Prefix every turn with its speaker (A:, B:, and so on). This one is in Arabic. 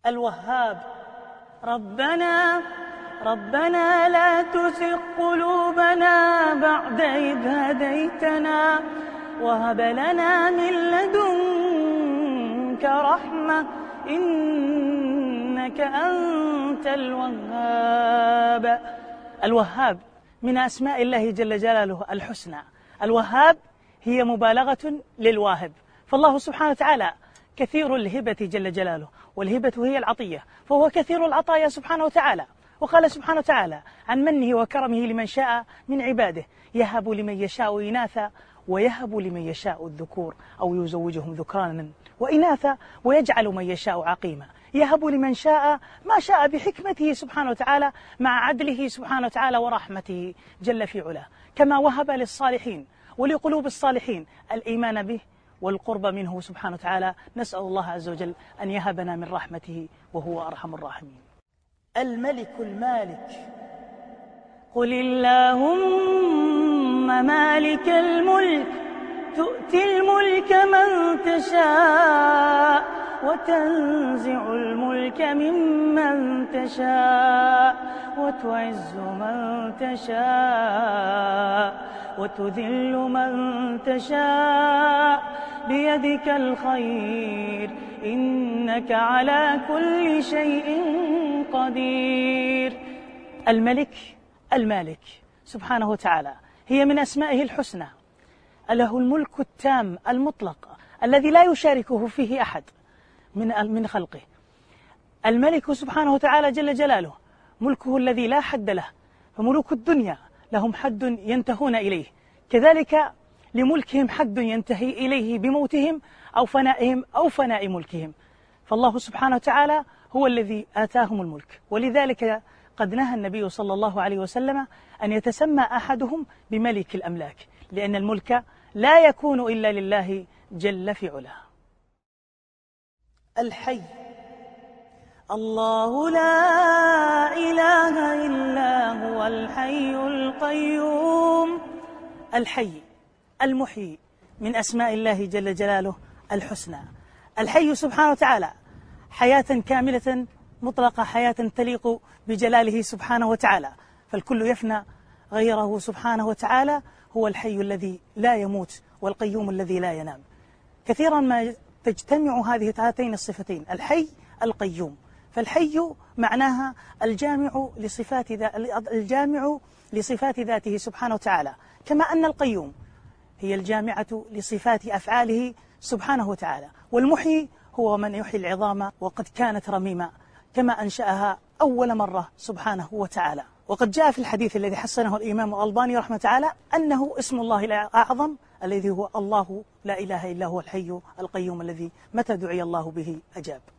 A: الوهاب. ربنا لا تزغ قلوبنا بعد إذ هديتنا وهب لنا من لدنك رحمة إنك أنت الوهاب. الوهاب من أسماء الله جل جلاله الحسنى. الوهاب هي مبالغة للواهب، فالله سبحانه وتعالى كثير الهبة جل جلاله، والهبة هي العطية، فهو كثير العطايا سبحانه وتعالى. وقال سبحانه وتعالى عن منه وكرمه لمن شاء من عباده يهب لمن يشاء إناثا ويهب لمن يشاء الذكور أو يزوجهم ذكرانا وإناثا ويجعل من يشاء عقيما. يهب لمن شاء ما شاء بحكمته سبحانه وتعالى مع عدله سبحانه وتعالى ورحمته جل في علاه، كما وهب للصالحين ولقلوب الصالحين الإيمان به والقرب منه سبحانه وتعالى. نسأل الله عز وجل أن يهبنا من رحمته وهو أرحم الراحمين. الملك المالك. قل اللهم مالك الملك تؤتي الملك من تشاء وتنزع الملك ممن تشاء وتعز من تشاء وتذل من تشاء بيدك الخير إنك على كل شيء قدير. الملك المالك سبحانه وتعالى هي من أسمائه الحسنى، له الملك التام المطلق الذي لا يشاركه فيه أحد من خلقه. الملك سبحانه وتعالى جل جلاله ملكه الذي لا حد له، فملوك الدنيا لهم حد ينتهون إليه، كذلك لملكهم حد ينتهي إليه بموتهم أو فنائهم أو فناء ملكهم. فالله سبحانه وتعالى هو الذي آتاهم الملك، ولذلك قد نهى النبي صلى الله عليه وسلم أن يتسمى أحدهم بملك الأملاك، لأن الملك لا يكون إلا لله جل في علاه. الحي. الله لا إله إلا هو الحي القيوم. الحي المحيي من أسماء الله جل جلاله الحسنى. الحي سبحانه وتعالى حياة كاملة مطلقة، حياة تليق بجلاله سبحانه وتعالى، فالكل يفنى غيره سبحانه وتعالى. هو الحي الذي لا يموت والقيوم الذي لا ينام. كثيرا ما تجتمع هاتين الصفتين، الحي القيوم، فالحي معناها الجامع لصفات ذاته سبحانه وتعالى، كما أن القيوم هي الجامعة لصفات أفعاله سبحانه وتعالى. والمحيي هو من يحيي العظام وقد كانت رميما كما أنشأها أول مرة سبحانه وتعالى. وقد جاء في الحديث الذي حسنه الإمام الألباني رحمه تعالى أنه اسم الله الأعظم الذي هو الله لا إله إلا هو الحي القيوم الذي متى دعي الله به أجاب.